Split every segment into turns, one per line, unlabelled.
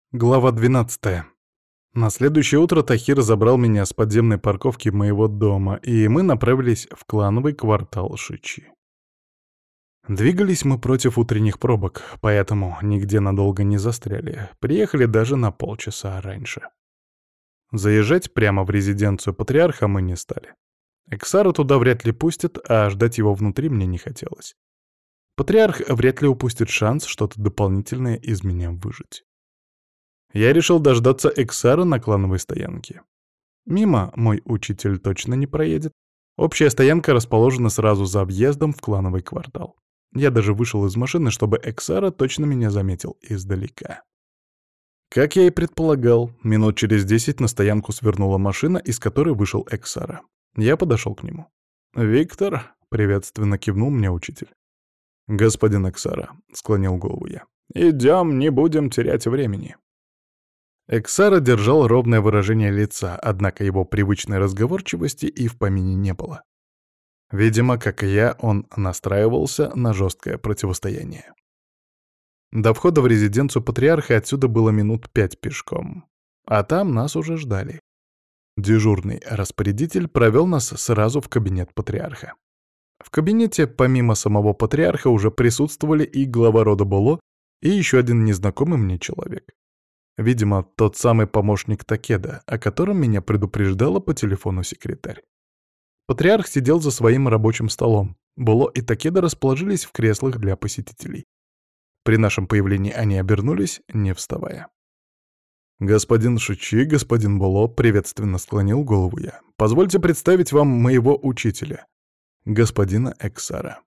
Глава 12. На следующее утро Тахир забрал меня с подземной парковки моего дома, и мы направились в клановый квартал Шичи. Двигались мы против утренних пробок, поэтому нигде надолго не застряли. Приехали даже на полчаса раньше. Заезжать прямо в резиденцию патриарха мы не стали. Эксара туда вряд ли пустят, а ждать его внутри мне не хотелось. Патриарх вряд ли упустит шанс что-то дополнительное из меня выжить. Я решил дождаться Эксара на клановой стоянке. Мимо мой учитель точно не проедет. Общая стоянка расположена сразу за въездом в клановый квартал. Я даже вышел из машины, чтобы Эксара точно меня заметил издалека. Как я и предполагал, минут через 10 на стоянку свернула машина, из которой вышел Эксара. Я подошел к нему. «Виктор», — приветственно кивнул мне учитель. «Господин Эксара», — склонил голову я. «Идем, не будем терять времени». Эксара держал ровное выражение лица, однако его привычной разговорчивости и в помине не было. Видимо, как и я, он настраивался на жесткое противостояние. До входа в резиденцию патриарха отсюда было минут 5 пешком, а там нас уже ждали. Дежурный распорядитель провел нас сразу в кабинет патриарха. В кабинете, помимо самого патриарха, уже присутствовали и глава рода Боло, и еще один незнакомый мне человек. Видимо, тот самый помощник Такеда, о котором меня предупреждала по телефону секретарь. Патриарх сидел за своим рабочим столом. Боло и Такеда расположились в креслах для посетителей. При нашем появлении они обернулись, не вставая. «Господин Шичи, господин Боло», — приветственно склонил голову я. «Позвольте представить вам моего учителя, господина Эксара».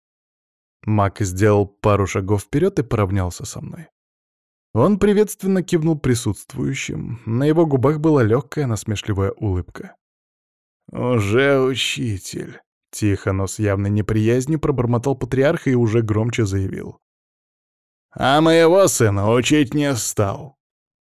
Маг сделал пару шагов вперед и поравнялся со мной. Он приветственно кивнул присутствующим. На его губах была легкая насмешливая улыбка. «Уже учитель», — тихо, но с явной неприязнью пробормотал патриарх и уже громче заявил. «А моего сына учить не стал».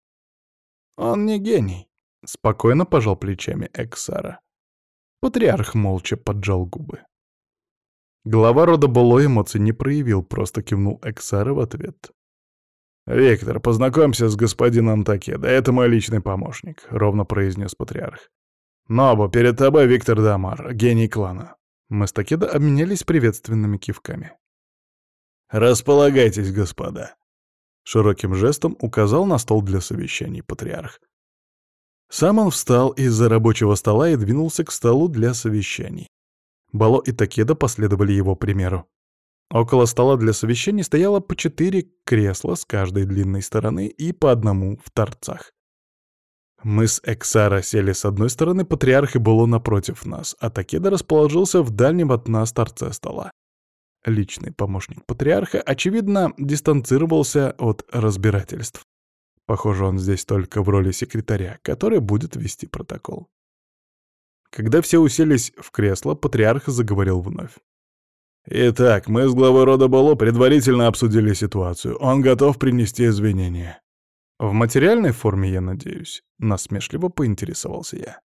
«Он не гений», — спокойно пожал плечами Эксара. Патриарх молча поджал губы. Глава рода Боло эмоций не проявил, просто кивнул Эксара в ответ. «Виктор, познакомься с господином Такедо, это мой личный помощник», — ровно произнес патриарх. «Нобу, перед тобой Виктор Дамар, гений клана». Мы с Такедо обменялись приветственными кивками. «Располагайтесь, господа», — широким жестом указал на стол для совещаний патриарх. Сам он встал из-за рабочего стола и двинулся к столу для совещаний. Боло и Такедо последовали его примеру. Около стола для совещаний стояло по 4 кресла с каждой длинной стороны и по одному в торцах. Мы с Эксара сели с одной стороны, патриарх и Боло напротив нас, а Такеда расположился в дальнем от нас торце стола. Личный помощник патриарха, очевидно, дистанцировался от разбирательств. Похоже, он здесь только в роли секретаря, который будет вести протокол. Когда все уселись в кресло, патриарх заговорил вновь. «Итак, мы с главой рода Боло предварительно обсудили ситуацию. Он готов принести извинения». «В материальной форме, я надеюсь?» — насмешливо поинтересовался я.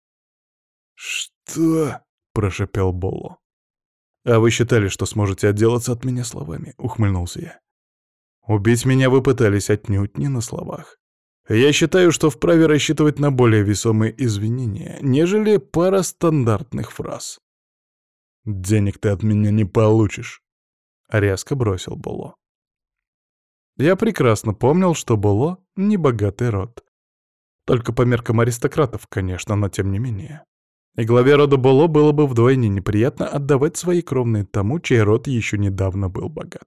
«Что?» — прошепел Боло. «А вы считали, что сможете отделаться от меня словами?» — ухмыльнулся я. «Убить меня вы пытались отнюдь не на словах. Я считаю, что вправе рассчитывать на более весомые извинения, нежели пара стандартных фраз». «Денег ты от меня не получишь», — резко бросил Боло. Я прекрасно помнил, что Боло — небогатый род. Только по меркам аристократов, конечно, но тем не менее. И главе рода Боло было бы вдвойне неприятно отдавать свои кровные тому, чей род еще недавно был богат.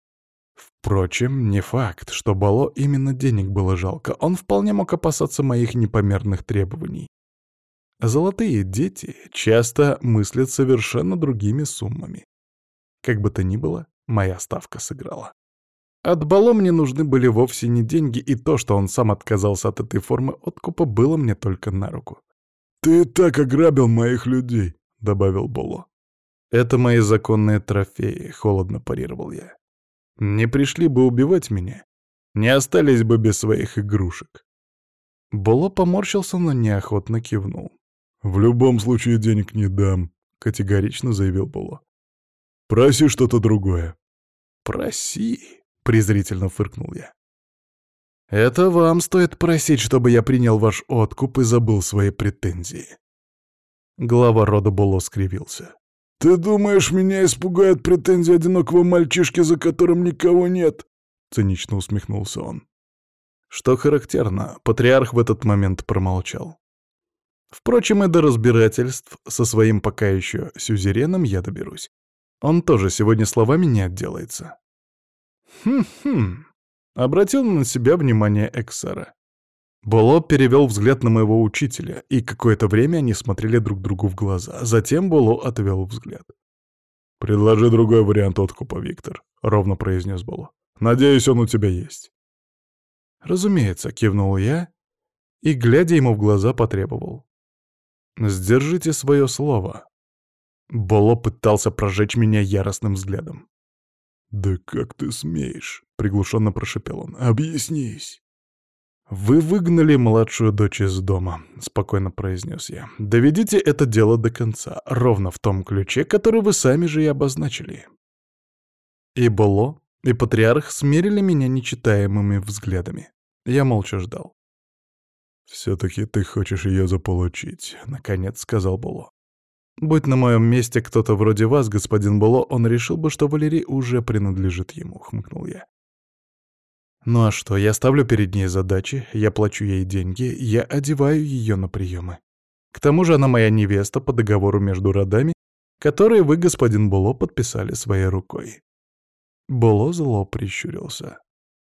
Впрочем, не факт, что Боло именно денег было жалко. Он вполне мог опасаться моих непомерных требований. Золотые дети часто мыслят совершенно другими суммами. Как бы то ни было, моя ставка сыграла. От Боло мне нужны были вовсе не деньги, и то, что он сам отказался от этой формы откупа, было мне только на руку. «Ты так ограбил моих людей», — добавил Боло. «Это мои законные трофеи», — холодно парировал я. «Не пришли бы убивать меня, не остались бы без своих игрушек». Боло поморщился, но неохотно кивнул. «В любом случае денег не дам», — категорично заявил Боло. «Проси что-то другое». «Проси», — презрительно фыркнул я. Это вам стоит просить, чтобы я принял ваш откуп и забыл свои претензии. Глава рода Боло скривился. «Ты думаешь, меня испугают претензии одинокого мальчишки, за которым никого нет?» — цинично усмехнулся он. Что характерно, патриарх в этот момент промолчал. Впрочем, и до разбирательств со своим пока еще сюзереном я доберусь. Он тоже сегодня словами не отделается. Хм-хм. Обратил на себя внимание Эксара. Боло перевел взгляд на моего учителя, и какое-то время они смотрели друг другу в глаза. Затем Боло отвел взгляд. «Предложи другой вариант откупа, Виктор», — ровно произнес Боло. «Надеюсь, он у тебя есть». «Разумеется», — кивнул я, и, глядя ему в глаза, потребовал. «Сдержите свое слово». Боло пытался прожечь меня яростным взглядом. «Да как ты смеешь?» — приглушенно прошепел он. «Объяснись». «Вы выгнали младшую дочь из дома», — спокойно произнес я. «Доведите это дело до конца, ровно в том ключе, который вы сами же и обозначили». И Боло, и Патриарх смерили меня нечитаемыми взглядами. Я молча ждал. «Все-таки ты хочешь ее заполучить», — наконец сказал Боло. «Будь на моем месте кто-то вроде вас, господин Боло, он решил бы, что Валерий уже принадлежит ему», — хмыкнул я. «Ну а что, я ставлю перед ней задачи, я плачу ей деньги, я одеваю ее на приемы. К тому же она моя невеста по договору между родами, которые вы, господин Боло, подписали своей рукой». Боло зло прищурился.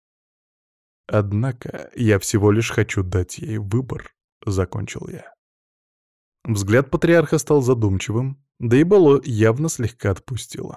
«Однако я всего лишь хочу дать ей выбор», — закончил я. Взгляд патриарха стал задумчивым, да и Боло явно слегка отпустило.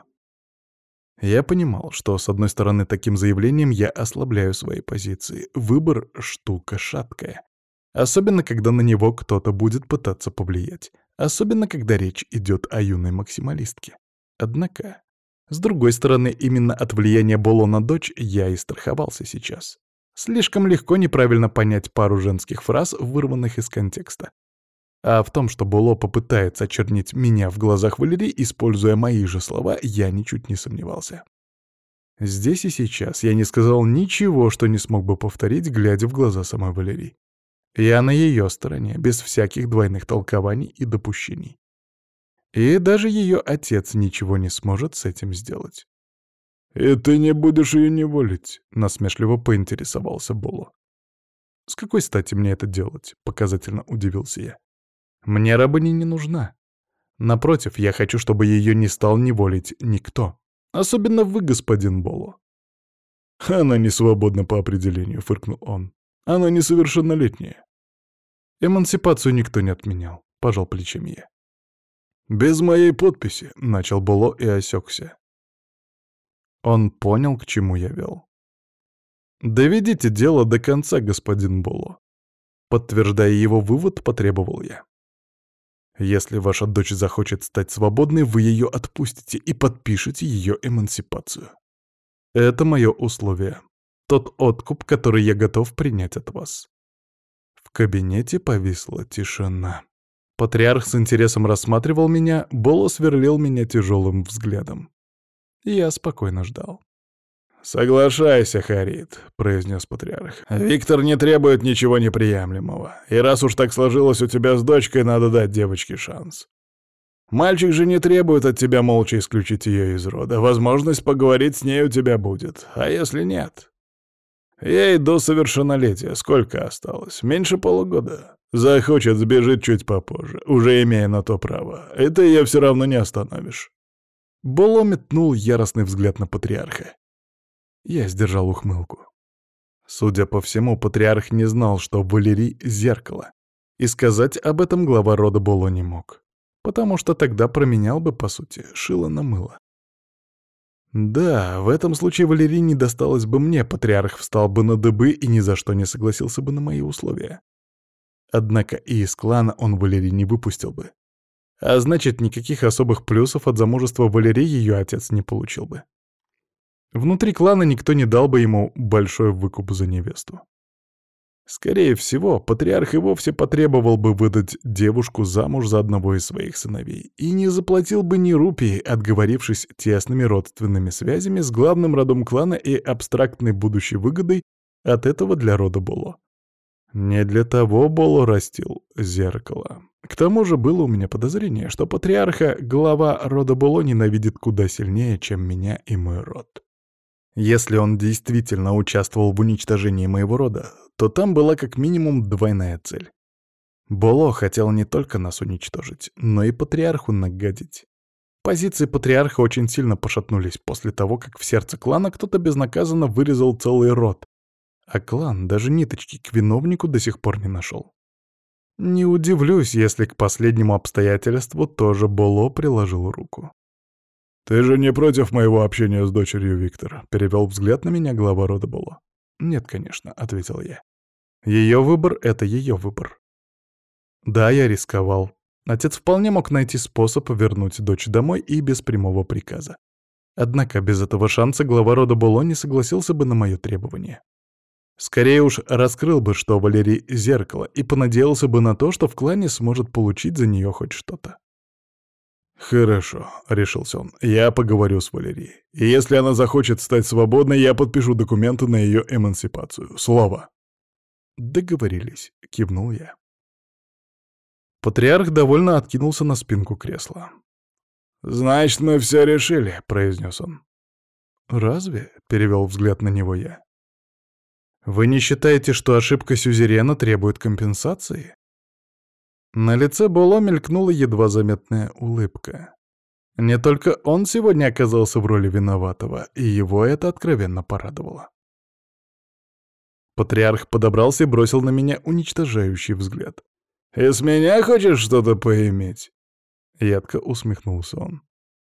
Я понимал, что, с одной стороны, таким заявлением я ослабляю свои позиции. Выбор — штука шаткая. Особенно, когда на него кто-то будет пытаться повлиять. Особенно, когда речь идет о юной максималистке. Однако, с другой стороны, именно от влияния Боло на дочь я и страховался сейчас. Слишком легко неправильно понять пару женских фраз, вырванных из контекста. А в том, что Боло попытается очернить меня в глазах Валерии, используя мои же слова, я ничуть не сомневался. Здесь и сейчас я не сказал ничего, что не смог бы повторить, глядя в глаза самой Валерии. Я на ее стороне, без всяких двойных толкований и допущений. И даже ее отец ничего не сможет с этим сделать. «И ты не будешь ее неволить?» — насмешливо поинтересовался Боло. «С какой стати мне это делать?» — показательно удивился я. «Мне рабыня не нужна. Напротив, я хочу, чтобы ее не стал неволить никто. Особенно вы, господин Боло». «Она не свободна по определению», — фыркнул он. «Она несовершеннолетняя». «Эмансипацию никто не отменял», — пожал плечами я. «Без моей подписи», — начал Боло и осекся. Он понял, к чему я вел. «Доведите дело до конца, господин Боло». Подтверждая его вывод, потребовал я. «Если ваша дочь захочет стать свободной, вы ее отпустите и подпишете ее эмансипацию. Это мое условие. Тот откуп, который я готов принять от вас». В кабинете повисла тишина. Патриарх с интересом рассматривал меня, Боло сверлил меня тяжелым взглядом. Я спокойно ждал. «Соглашайся, Харит», — произнес патриарх. «Виктор не требует ничего неприемлемого. И раз уж так сложилось у тебя с дочкой, надо дать девочке шанс. Мальчик же не требует от тебя молча исключить ее из рода. Возможность поговорить с ней у тебя будет. А если нет? Ей до совершеннолетия сколько осталось? Меньше полугода. Захочет, сбежит чуть попозже, уже имея на то право. И ты ее все равно не остановишь». Боло метнул яростный взгляд на патриарха. Я сдержал ухмылку. Судя по всему, патриарх не знал, что Валерий — зеркало. И сказать об этом глава рода Боло не мог. Потому что тогда променял бы, по сути, шило на мыло. Да, в этом случае Валерий не досталось бы мне, патриарх встал бы на дыбы и ни за что не согласился бы на мои условия. Однако и из клана он Валерий не выпустил бы. А значит, никаких особых плюсов от замужества Валерии ее отец не получил бы. Внутри клана никто не дал бы ему большой выкуп за невесту. Скорее всего, патриарх и вовсе потребовал бы выдать девушку замуж за одного из своих сыновей и не заплатил бы ни рупии, отговорившись тесными родственными связями с главным родом клана и абстрактной будущей выгодой От этого для рода Боло. Не для того Боло растил зеркало. К тому же было у меня подозрение, что патриарха глава рода Боло ненавидит куда сильнее, чем меня и мой род. Если он действительно участвовал в уничтожении моего рода, то там была как минимум двойная цель. Боло хотел не только нас уничтожить, но и патриарху нагадить. Позиции патриарха очень сильно пошатнулись после того, как в сердце клана кто-то безнаказанно вырезал целый род, а клан даже ниточки к виновнику до сих пор не нашел. Не удивлюсь, если к последнему обстоятельству тоже Боло приложил руку.
«Ты же не против моего общения с дочерью, Виктор?» — перевел взгляд на меня глава рода Боло.
«Нет, конечно», — ответил я. Ее выбор — это ее выбор. Да, я рисковал. Отец вполне мог найти способ вернуть дочь домой и без прямого приказа. Однако без этого шанса глава рода Боло не согласился бы на мое требование. Скорее уж раскрыл бы, что Валерий — зеркало, и понадеялся бы на то, что в клане сможет получить за нее хоть что-то.
«Хорошо», — решился он, — «я поговорю с Валерией. И если она захочет стать свободной, я подпишу документы на ее эмансипацию. Слово».
«Договорились», — кивнул я. Патриарх довольно откинулся на спинку кресла.
«Значит, мы все решили», — произнес он.
«Разве?» — перевел взгляд на него я. «Вы не считаете, что ошибка сюзерена требует компенсации?» На лице Боло мелькнула едва заметная улыбка. Не только он сегодня оказался в роли виноватого, и его это откровенно порадовало. Патриарх подобрался и бросил на меня уничтожающий взгляд.
«Из меня хочешь что-то поиметь?»
Едко усмехнулся он.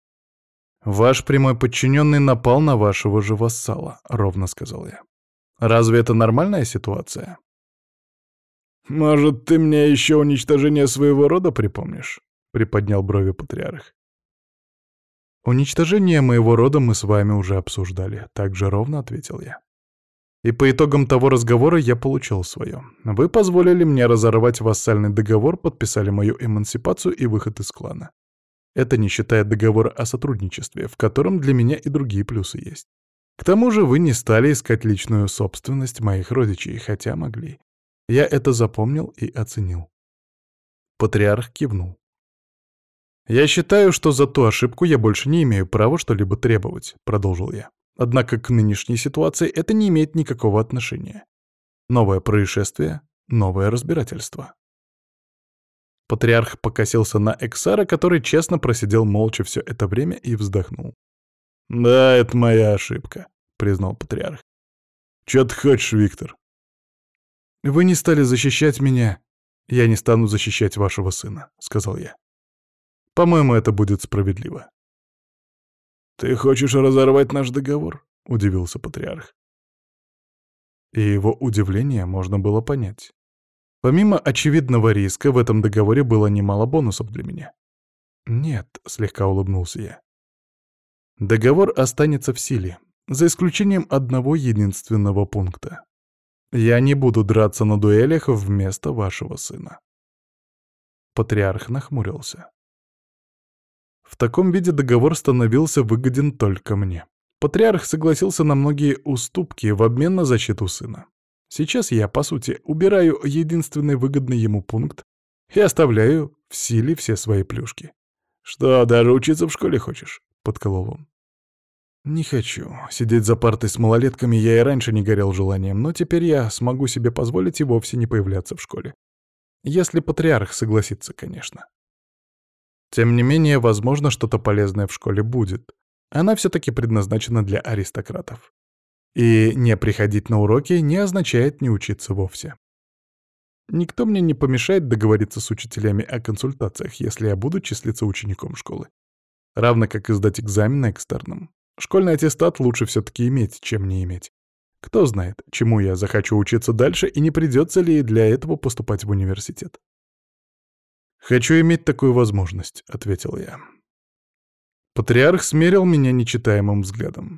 «Ваш прямой подчиненный напал на вашего же вассала», — ровно сказал я. «Разве это нормальная ситуация?»
«Может, ты мне еще уничтожение своего рода припомнишь?» — приподнял брови патриарх.
«Уничтожение моего рода мы с вами уже обсуждали», — так же ровно ответил я. «И по итогам того разговора я получил свое. Вы позволили мне разорвать вассальный договор, подписали мою эмансипацию и выход из клана. Это не считая договора о сотрудничестве, в котором для меня и другие плюсы есть. К тому же вы не стали искать личную собственность моих родичей, хотя могли. Я это запомнил и оценил». Патриарх кивнул. «Я считаю, что за ту ошибку я больше не имею права что-либо требовать», — продолжил я. «Однако к нынешней ситуации это не имеет никакого отношения. Новое происшествие, новое разбирательство». Патриарх покосился на Эксара, который честно просидел молча все это время и вздохнул.
«Да, это моя ошибка», — признал патриарх. «Чё ты хочешь, Виктор?»
«Вы не стали защищать меня, я не стану защищать вашего сына», — сказал я. «По-моему, это будет справедливо».
«Ты хочешь разорвать наш договор?» — удивился патриарх.
И его удивление можно было понять. Помимо очевидного риска, в этом договоре было немало бонусов для меня. «Нет», — слегка улыбнулся я. «Договор останется в силе, за исключением одного единственного пункта. Я не буду драться на дуэлях вместо вашего сына». Патриарх нахмурился. В таком виде договор становился выгоден только мне. Патриарх согласился на многие уступки в обмен на защиту сына. Сейчас я, по сути, убираю единственный выгодный ему пункт и оставляю в силе все свои плюшки.
«Что, даже учиться в школе хочешь?» — подколол он.
«Не хочу. Сидеть за партой с малолетками я и раньше не горел желанием, но теперь я смогу себе позволить и вовсе не появляться в школе. Если патриарх согласится, конечно. Тем не менее, возможно, что-то полезное в школе будет. Она все-таки предназначена для аристократов. И не приходить на уроки не означает не учиться вовсе. Никто мне не помешает договориться с учителями о консультациях, если я буду числиться учеником школы. Равно как и сдать экзамен на экстерном. Школьный аттестат лучше все-таки иметь, чем не иметь. Кто знает, чему я захочу учиться дальше и не придется ли для этого поступать в университет. «Хочу иметь такую возможность», — ответил я. Патриарх смерил меня нечитаемым взглядом.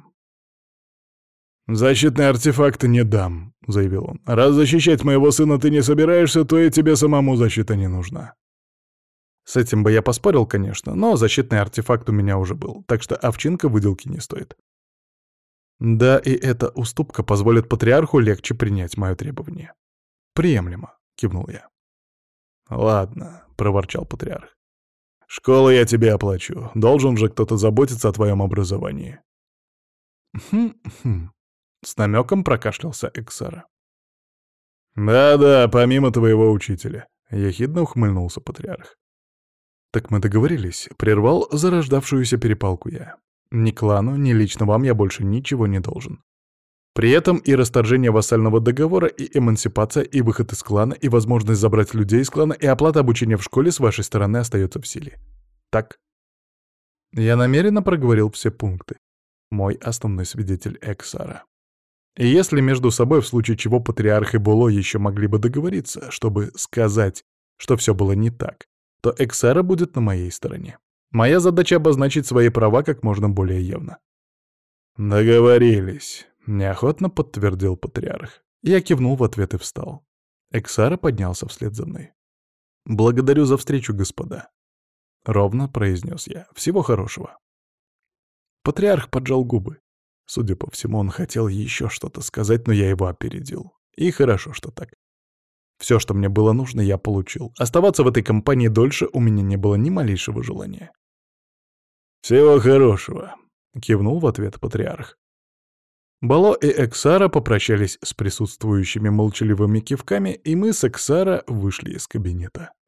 «Защитные артефакты не дам», — заявил он. «Раз защищать моего сына ты не собираешься, то и тебе самому защита не нужна».
С этим бы я поспорил, конечно, но защитный артефакт у меня уже был, так что овчинка выделки не стоит. Да, и эта уступка позволит патриарху легче принять мое требование. «Приемлемо», — кивнул я.
«Ладно», — проворчал патриарх. «Школу я тебе оплачу. Должен же кто-то заботиться о твоем образовании».
«Хм-хм», — с намеком прокашлялся Эксара.
«Да-да, помимо твоего учителя», — ехидно ухмыльнулся патриарх.
«Так мы договорились», — прервал зарождавшуюся перепалку я. «Ни клану, ни лично вам я больше ничего не должен. При этом и расторжение вассального договора, и эмансипация, и выход из клана, и возможность забрать людей из клана, и оплата обучения в школе с вашей стороны остается в силе. Так?» Я намеренно проговорил все пункты. Мой основной свидетель Эксара. И если между собой в случае чего патриарх и Було еще могли бы договориться, чтобы сказать, что все было не так, то Эксара будет на моей стороне. Моя задача — обозначить свои права как можно более явно.
«Договорились»,
— неохотно подтвердил патриарх. Я кивнул в ответ и встал. Эксара поднялся вслед за мной. «Благодарю за встречу, господа», — ровно произнес я. «Всего хорошего». Патриарх поджал губы. Судя по всему, он хотел еще что-то сказать, но я его опередил. И хорошо, что так. Все, что мне было нужно, я получил. Оставаться в этой компании дольше у меня не было ни малейшего желания.
«Всего хорошего»,
— кивнул в ответ патриарх. Бало и Эксара попрощались с присутствующими молчаливыми кивками, и мы с Эксара вышли из кабинета.